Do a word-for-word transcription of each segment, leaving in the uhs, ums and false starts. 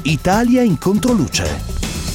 Italia in controluce.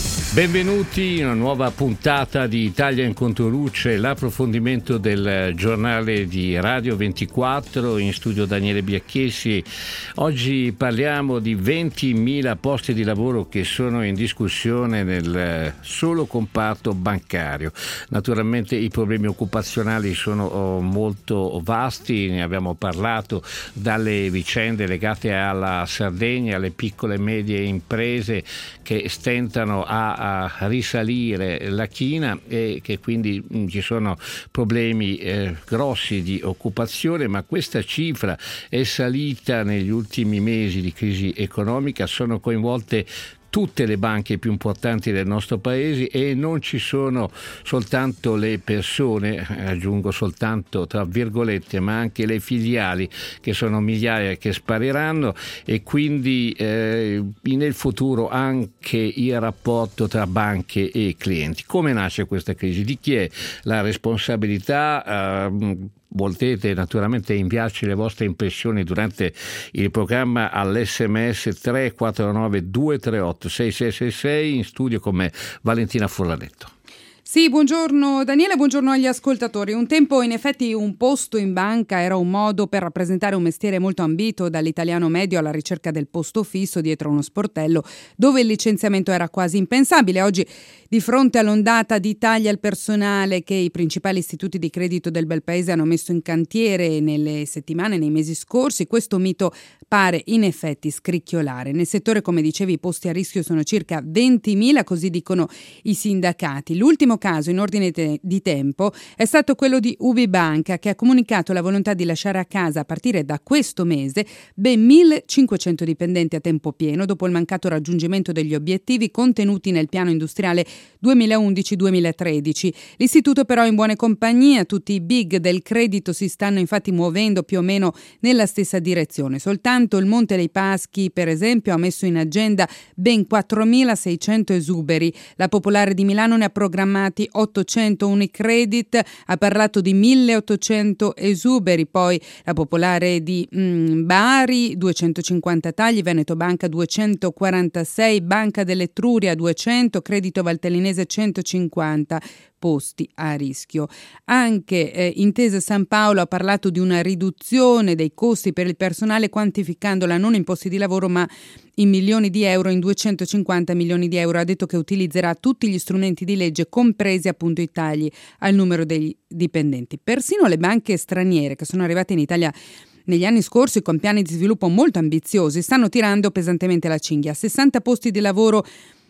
Benvenuti in una nuova puntata di Italia in controluce, l'approfondimento del giornale di Radio ventiquattro, in studio Daniele Biacchessi. Oggi parliamo di ventimila posti di lavoro che sono in discussione nel solo comparto bancario. Naturalmente i problemi occupazionali sono molto vasti, ne abbiamo parlato, dalle vicende legate alla Sardegna, alle piccole e medie imprese che stentano a a risalire la china e che quindi mh, ci sono problemi eh, grossi di occupazione, ma questa cifra è salita negli ultimi mesi di crisi economica. Sono coinvolte tutte le banche più importanti del nostro paese e non ci sono soltanto le persone, aggiungo soltanto tra virgolette, ma anche le filiali, che sono migliaia che spariranno, e quindi eh, nel futuro anche il rapporto tra banche e clienti. Come nasce questa crisi? Di chi è la responsabilità? Eh, Potete naturalmente inviarci le vostre impressioni durante il programma all'esse emme esse tre quattro nove due tre otto sei sei sei sei, in studio con me Valentina Forlanetto. Sì, buongiorno Daniele, buongiorno agli ascoltatori. Un tempo in effetti un posto in banca era un modo per rappresentare un mestiere molto ambito dall'italiano medio alla ricerca del posto fisso dietro uno sportello, dove il licenziamento era quasi impensabile. Oggi, di fronte all'ondata di tagli al personale che i principali istituti di credito del bel paese hanno messo in cantiere nelle settimane, nei mesi scorsi, questo mito pare in effetti scricchiolare. Nel settore, come dicevi, i posti a rischio sono circa ventimila, così dicono i sindacati. L'ultimo caso in ordine te- di tempo è stato quello di UbiBanca, che ha comunicato la volontà di lasciare a casa a partire da questo mese ben millecinquecento dipendenti a tempo pieno dopo il mancato raggiungimento degli obiettivi contenuti nel piano industriale duemilaundici duemilatredici. L'istituto però è in buone compagnie, tutti i big del credito si stanno infatti muovendo più o meno nella stessa direzione. Soltanto il Monte dei Paschi, per esempio, ha messo in agenda ben quattromilaseicento esuberi. La Popolare di Milano ne ha programmati ottocento, Unicredit ha parlato di milleottocento esuberi, poi la Popolare di mm, Bari duecentocinquanta tagli, Veneto Banca duecentoquarantasei, Banca dell'Etruria duecento, Credito Valtellinese centocinquanta posti a rischio. Anche eh, Intesa San Paolo ha parlato di una riduzione dei costi per il personale, quantificandola non in posti di lavoro ma in milioni di euro, in duecentocinquanta milioni di euro. Ha detto che utilizzerà tutti gli strumenti di legge, compresi appunto i tagli al numero dei dipendenti. Persino le banche straniere che sono arrivate in Italia negli anni scorsi con piani di sviluppo molto ambiziosi stanno tirando pesantemente la cinghia. sessanta posti di lavoro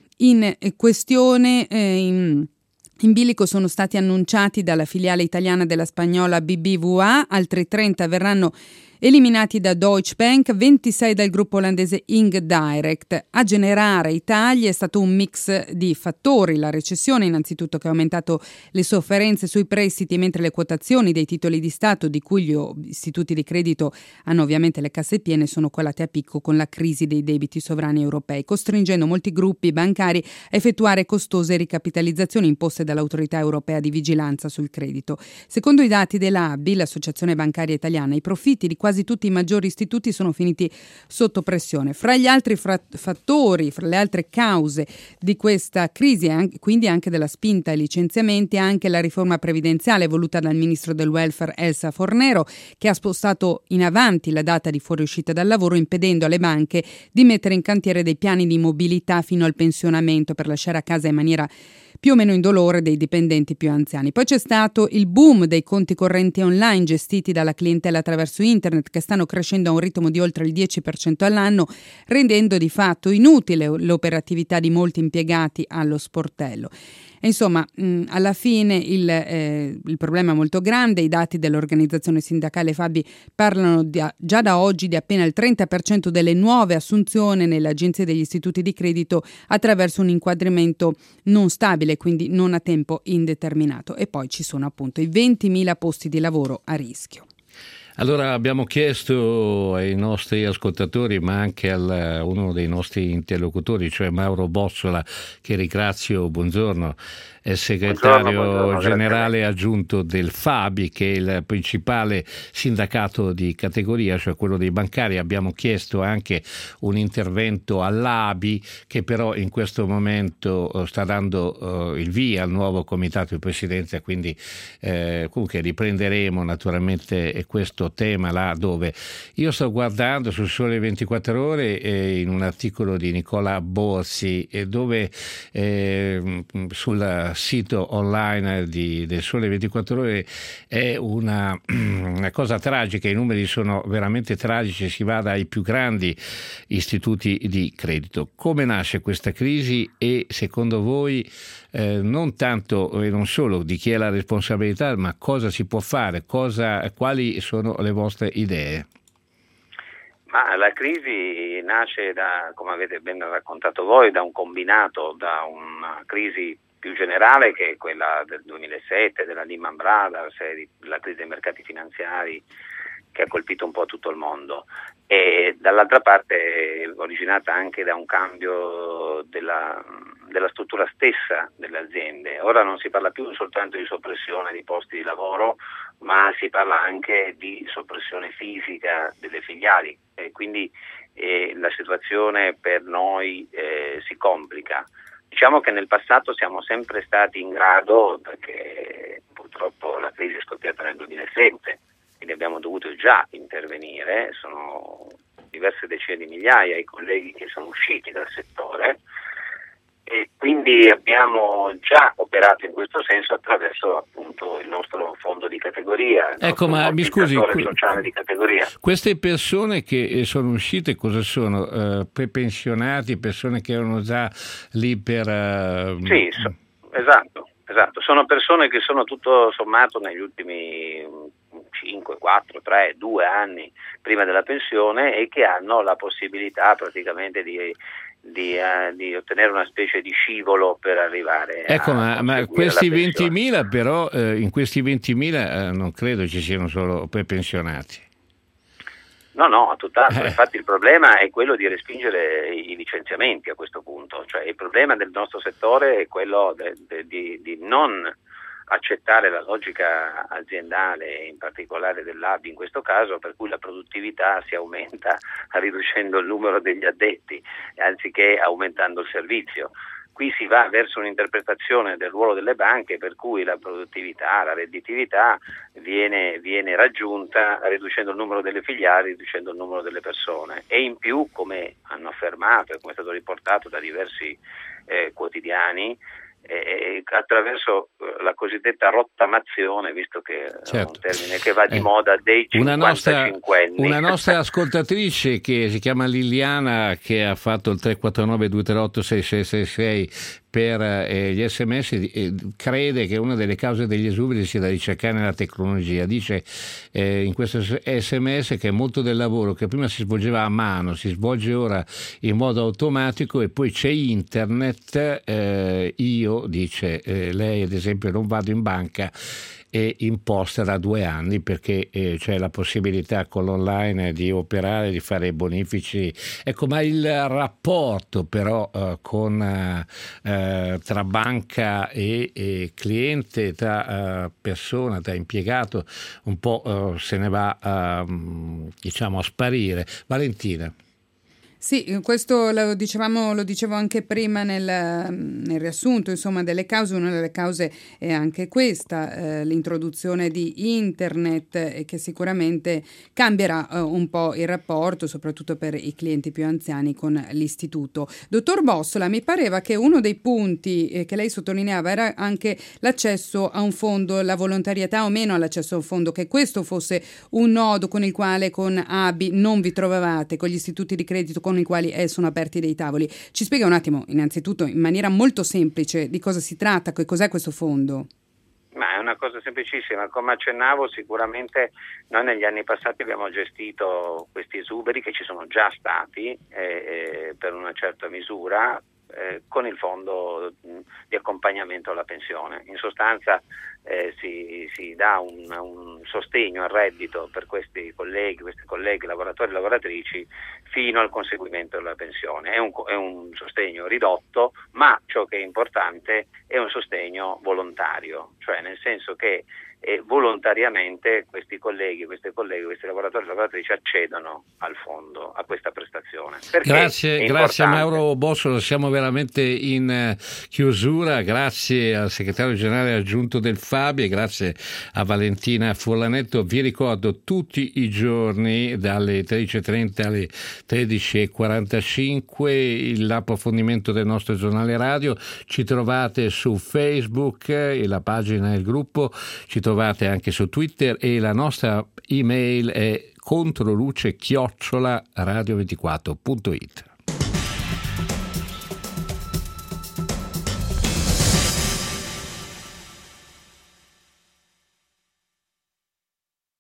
in questione eh, in In bilico sono stati annunciati dalla filiale italiana della spagnola B B V A, altri trenta verranno eliminati da Deutsche Bank, ventisei dal gruppo olandese Ing Direct. A generare i tagli è stato un mix di fattori: la recessione innanzitutto, che ha aumentato le sofferenze sui prestiti, mentre le quotazioni dei titoli di Stato, di cui gli istituti di credito hanno ovviamente le casse piene, sono colate a picco con la crisi dei debiti sovrani europei, costringendo molti gruppi bancari a effettuare costose ricapitalizzazioni imposte dall'autorità europea di vigilanza sul credito. Secondo i dati dell'A B I, l'Associazione Bancaria Italiana, i profitti di quasi tutti i maggiori istituti sono finiti sotto pressione. Fra gli altri fra- fattori, fra le altre cause di questa crisi, e anche, quindi anche della spinta ai licenziamenti, anche la riforma previdenziale voluta dal ministro del welfare Elsa Fornero, che ha spostato in avanti la data di fuoriuscita dal lavoro, impedendo alle banche di mettere in cantiere dei piani di mobilità fino al pensionamento per lasciare a casa in maniera più o meno indolore dei dipendenti più anziani. Poi c'è stato il boom dei conti correnti online gestiti dalla clientela attraverso internet, che stanno crescendo a un ritmo di oltre il dieci per cento all'anno, rendendo di fatto inutile l'operatività di molti impiegati allo sportello. E insomma, mh, alla fine il, eh, il problema è molto grande. I dati dell'organizzazione sindacale Fabi parlano di, già da oggi di appena il trenta per cento delle nuove assunzioni nelle agenzie degli istituti di credito attraverso un inquadramento non stabile, quindi non a tempo indeterminato. E poi ci sono appunto i ventimila posti di lavoro a rischio. Allora abbiamo chiesto ai nostri ascoltatori, ma anche a uno dei nostri interlocutori, cioè Mauro Bossola, che ringrazio, buongiorno, è segretario buongiorno, buongiorno, generale aggiunto del Fabi, che è il principale sindacato di categoria, cioè quello dei bancari. Abbiamo chiesto anche un intervento all'A B I, che però in questo momento sta dando uh, il via al nuovo comitato di presidenza, quindi eh, comunque riprenderemo naturalmente questo tema là, dove io sto guardando sul Sole ventiquattro Ore eh, in un articolo di Nicola Borsi, eh, dove eh, sul sito online di, del Sole ventiquattro Ore è una, una cosa tragica, i numeri sono veramente tragici, si va dai più grandi istituti di credito. Come nasce questa crisi e secondo voi eh, non tanto e non solo di chi è la responsabilità, ma cosa si può fare, cosa, quali sono le vostre idee? Ma la crisi nasce da, come avete ben raccontato voi, da un combinato, da una crisi più generale che è quella del duemilasette, della Lehman Brothers, la crisi dei mercati finanziari che ha colpito un po' tutto il mondo, e dall'altra parte è originata anche da un cambio della, della struttura stessa delle aziende. Ora non si parla più soltanto di soppressione di posti di lavoro, ma si parla anche di soppressione fisica delle filiali, e quindi eh, la situazione per noi eh, si complica. Diciamo che nel passato siamo sempre stati in grado, perché purtroppo la crisi è scoppiata nel duemilasette, quindi abbiamo dovuto già intervenire, sono diverse decine di migliaia i colleghi che sono usciti dal settore, e quindi abbiamo già operato in questo senso attraverso appunto il nostro fondo di categoria. Ecco, ma mi scusi, sociale di categoria. Queste persone che sono uscite cosa sono? Uh, pensionati, persone che erano già lì per... Uh... Sì, so, esatto, esatto. Sono persone che sono tutto sommato negli ultimi cinque, quattro, tre, due anni prima della pensione e che hanno la possibilità praticamente di... Di, uh, di ottenere una specie di scivolo per arrivare ecco, a ma, ma questi ventimila però eh, in questi ventimila eh, non credo ci siano solo prepensionati. No, no, tutt'altro. Eh. Infatti il problema è quello di respingere i licenziamenti a questo punto, cioè il problema del nostro settore è quello de, de, di, di non accettare la logica aziendale, in particolare dell'A B I in questo caso, per cui la produttività si aumenta riducendo il numero degli addetti anziché aumentando il servizio. Qui si va verso un'interpretazione del ruolo delle banche per cui la produttività, la redditività viene, viene raggiunta riducendo il numero delle filiali, riducendo il numero delle persone, e in più, come hanno affermato e come è stato riportato da diversi eh, quotidiani, Eh, attraverso la cosiddetta rottamazione, visto che certo. è un termine che va di eh, moda, dei Una nostra, cinquantacinquenni. una nostra ascoltatrice che si chiama Liliana, che ha fatto il tre quattro nove due tre otto sei sei sei sei per eh, gli sms, eh, crede che una delle cause degli esuberi sia da ricercare nella tecnologia. Dice eh, in questo sms che molto del lavoro che prima si svolgeva a mano si svolge ora in modo automatico, e poi c'è internet. eh, io, dice eh, lei ad esempio, non vado in banca e in posta da due anni perché eh, c'è la possibilità con l'online di operare, di fare bonifici. Ecco, ma il rapporto però eh, con eh, tra banca e, e cliente, tra eh, persona, tra impiegato, un po' eh, se ne va a, diciamo a sparire. Valentina. Sì, questo lo dicevamo, lo dicevo anche prima nel, nel riassunto, insomma, delle cause. Una delle cause è anche questa, eh, l'introduzione di internet, eh, che sicuramente cambierà eh, un po' il rapporto, soprattutto per i clienti più anziani, con l'istituto. Dottor Bossola, mi pareva che uno dei punti eh, che lei sottolineava era anche l'accesso a un fondo, la volontarietà o meno all'accesso a un fondo, che questo fosse un nodo con il quale con A B I non vi trovavate, con gli istituti di credito con i quali eh, sono aperti dei tavoli. Ci spiega un attimo, innanzitutto, in maniera molto semplice, di cosa si tratta, che cos'è questo fondo? Ma è una cosa semplicissima. Come accennavo, sicuramente noi negli anni passati abbiamo gestito questi esuberi che ci sono già stati eh, eh, per una certa misura, eh, con il fondo di accompagnamento alla pensione. In sostanza eh, si, si dà un, un sostegno al reddito per questi colleghi, questi colleghi lavoratori e lavoratrici fino al conseguimento della pensione. È un, è un sostegno ridotto, ma ciò che è importante è un sostegno volontario, cioè nel senso che e volontariamente questi colleghi, queste colleghe, questi lavoratori e lavoratrici accedono al fondo, a questa prestazione. Perché grazie, grazie a Mauro Bossolo, siamo veramente in chiusura, grazie al segretario generale aggiunto del Fabi e grazie a Valentina Furlanetto. Vi ricordo tutti i giorni dalle tredici e trenta alle tredici e quarantacinque l'approfondimento del nostro giornale radio, ci trovate su Facebook e la pagina del gruppo, ci trovate anche su Twitter e la nostra email è controluce chiocciola radio ventiquattro punto it.